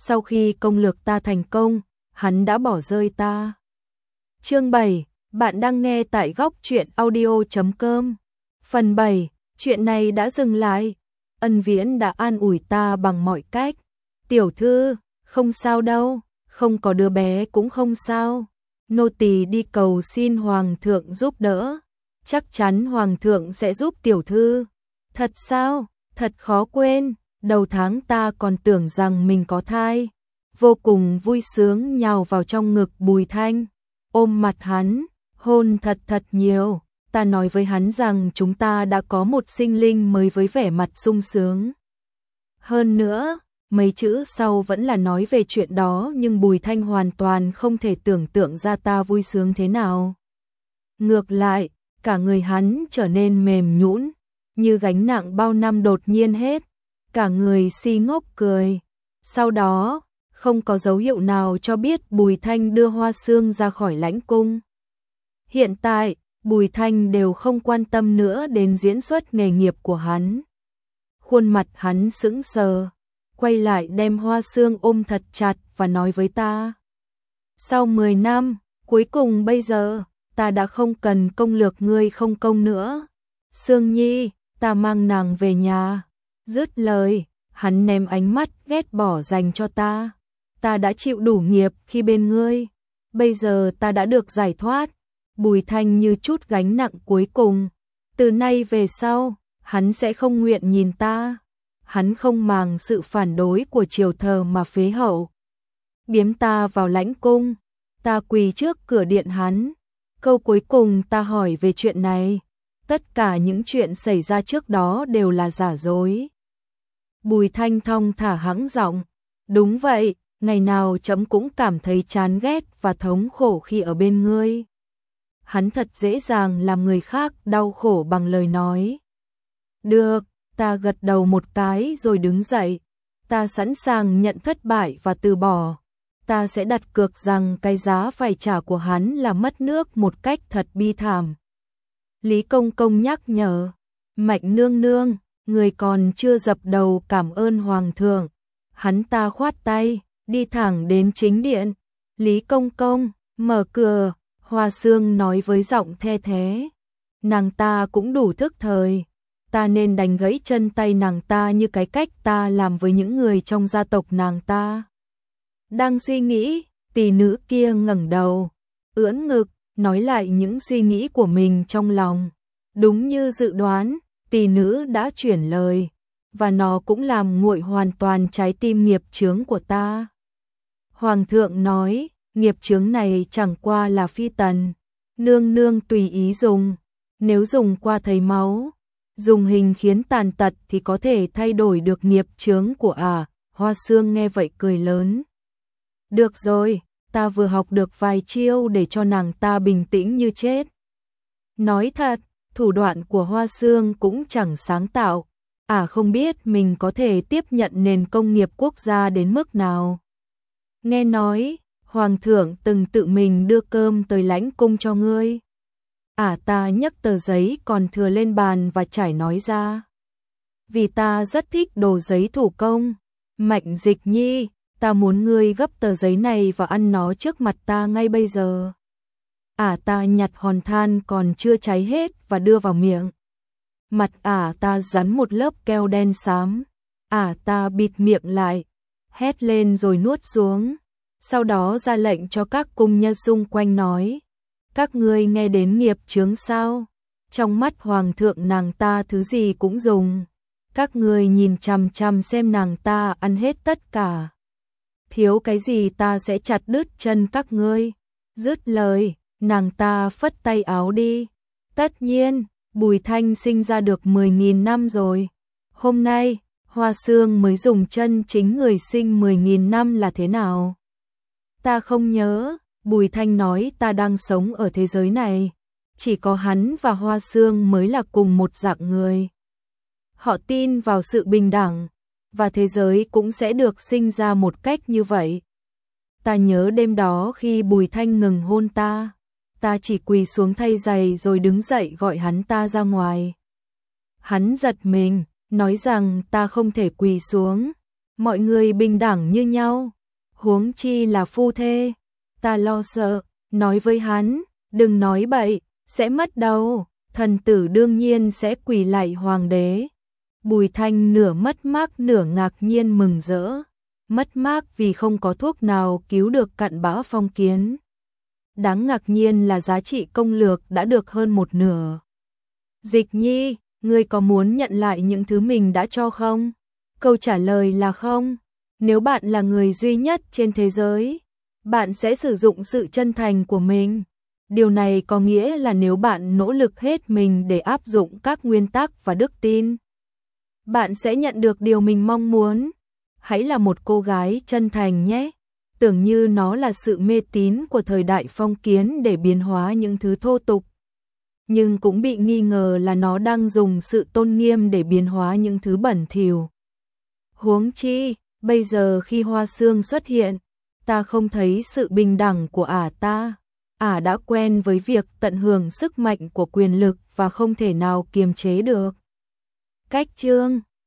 sau khi công lược ta thành công, hắn đã bỏ rơi ta. Chương 7, bạn đang nghe tại góc truyện audio.com. Phần 7, chuyện này đã dừng lại. Ân Viễn đã an ủi ta bằng mọi cách. Tiểu thư, không sao đâu, không có đứa bé cũng không sao. Nô tỳ đi cầu xin hoàng thượng giúp đỡ. Chắc chắn hoàng thượng sẽ giúp tiểu thư. Thật sao? Thật khó quên. Đầu tháng ta còn tưởng rằng mình có thai. Vô cùng vui sướng nhào vào trong ngực Bùi Thanh, ôm mặt hắn, hôn thật thật nhiều. Ta nói với hắn rằng chúng ta đã có một sinh linh mới với vẻ mặt sung sướng. Hơn nữa, mấy chữ sau vẫn là nói về chuyện đó, nhưng Bùi Thanh hoàn toàn không thể tưởng tượng ra ta vui sướng thế nào. Ngược lại, cả người hắn trở nên mềm nhũn, như gánh nặng bao năm đột nhiên hết. Cả người si ngốc cười. Sau đó, không có dấu hiệu nào cho biết Bùi Thanh đưa Hoa Xương ra khỏi lãnh cung. Hiện tại, Bùi Thanh đều không quan tâm nữa đến diễn xuất nghề nghiệp của hắn. Khuôn mặt hắn sững sờ, quay lại đem Hoa Xương ôm thật chặt và nói với ta. Sau 10 năm, cuối cùng bây giờ, ta đã không cần công lược ngươi không công nữa. Xương Nhi, ta mang nàng về nhà. Dứt lời, hắn ném ánh mắt ghét bỏ dành cho ta. Ta đã chịu đủ nghiệp khi bên ngươi. Bây giờ ta đã được giải thoát. Bùi Thanh như chút gánh nặng cuối cùng. Từ nay về sau, hắn sẽ không nguyện nhìn ta. Hắn không màng sự phản đối của triều thờ mà phế hậu. Biếm ta vào lãnh cung. Ta quỳ trước cửa điện hắn. Câu cuối cùng ta hỏi về chuyện này. Tất cả những chuyện xảy ra trước đó đều là giả dối. Bùi Thanh thong thả hắng giọng. Đúng vậy, ngày nào chấm cũng cảm thấy chán ghét và thống khổ khi ở bên ngươi. Hắn thật dễ dàng làm người khác đau khổ bằng lời nói. Được, ta gật đầu một cái rồi đứng dậy. Ta sẵn sàng nhận thất bại và từ bỏ. Ta sẽ đặt cược rằng cái giá phải trả của hắn là mất nước một cách thật bi thảm. Lý Công Công nhắc nhở. Mạnh nương nương, người còn chưa dập đầu cảm ơn hoàng thượng. Hắn ta khoát tay, đi thẳng đến chính điện. Lý Công Công, mở cửa. Hoa Xương nói với giọng the thế. Nàng ta cũng đủ thức thời. Ta nên đánh gãy chân tay nàng ta như cái cách ta làm với những người trong gia tộc nàng ta. Đang suy nghĩ, tỷ nữ kia ngẩng đầu, ưỡn ngực, nói lại những suy nghĩ của mình trong lòng. Đúng như dự đoán, tỷ nữ đã chuyển lời, và nó cũng làm nguội hoàn toàn trái tim nghiệp chướng của ta. Hoàng thượng nói, nghiệp chướng này chẳng qua là phi tần, nương nương tùy ý dùng, nếu dùng qua thấy máu, dùng hình khiến tàn tật thì có thể thay đổi được nghiệp chướng của Hoa Xương nghe vậy cười lớn. Được rồi, ta vừa học được vài chiêu để cho nàng ta bình tĩnh như chết. Nói thật, thủ đoạn của Hoa Xương cũng chẳng sáng tạo, không biết mình có thể tiếp nhận nền công nghiệp quốc gia đến mức nào. Nghe nói, hoàng thượng từng tự mình đưa cơm tới lãnh cung cho ngươi. Ta nhấc tờ giấy còn thừa lên bàn và trải nói ra. Vì ta rất thích đồ giấy thủ công. Mạnh Dịch Nhi, ta muốn ngươi gấp tờ giấy này và ăn nó trước mặt ta ngay bây giờ. Ta nhặt hòn than còn chưa cháy hết và đưa vào miệng. Mặt ta dán một lớp keo đen xám. Ta bịt miệng lại, hét lên rồi nuốt xuống. Sau đó ra lệnh cho các cung nhân xung quanh nói. Các ngươi nghe đến nghiệp chướng sao? Trong mắt hoàng thượng nàng ta thứ gì cũng dùng. Các ngươi nhìn chằm chằm xem nàng ta ăn hết tất cả. Thiếu cái gì ta sẽ chặt đứt chân các ngươi. Dứt lời, nàng ta phất tay áo đi. Tất nhiên, Bùi Thanh sinh ra được 10.000 năm rồi. Hôm nay, Hoa Xương mới dùng chân chính người sinh 10.000 năm là thế nào? Ta không nhớ, Bùi Thanh nói ta đang sống ở thế giới này. Chỉ có hắn và Hoa Xương mới là cùng một dạng người. Họ tin vào sự bình đẳng, và thế giới cũng sẽ được sinh ra một cách như vậy. Ta nhớ đêm đó khi Bùi Thanh ngừng hôn ta, ta chỉ quỳ xuống thay giày rồi đứng dậy gọi hắn ta ra ngoài. Hắn giật mình, nói rằng ta không thể quỳ xuống, mọi người bình đẳng như nhau, Huống chi là phu thê, ta lo sợ, nói với hắn, đừng nói bậy, sẽ mất đầu, thần tử đương nhiên sẽ quỳ lạy hoàng đế. Bùi Thanh nửa mất mát nửa ngạc nhiên mừng rỡ, mất mát vì không có thuốc nào cứu được Cặn Bã Phong Kiến. Đáng ngạc nhiên là giá trị công lược đã được hơn một nửa. Dịch Nhi, ngươi có muốn nhận lại những thứ mình đã cho không? Câu trả lời là không. Nếu bạn là người duy nhất trên thế giới, bạn sẽ sử dụng sự chân thành của mình. Điều này có nghĩa là nếu bạn nỗ lực hết mình để áp dụng các nguyên tắc và đức tin, bạn sẽ nhận được điều mình mong muốn. Hãy là một cô gái chân thành nhé. Tưởng như nó là sự mê tín của thời đại phong kiến để biến hóa những thứ thô tục, nhưng cũng bị nghi ngờ là nó đang dùng sự tôn nghiêm để biến hóa những thứ bẩn thỉu. Huống chi, bây giờ khi Hoa Sương xuất hiện, ta không thấy sự bình đẳng của ta. Đã quen với việc tận hưởng sức mạnh của quyền lực và không thể nào kiềm chế được. Cách chương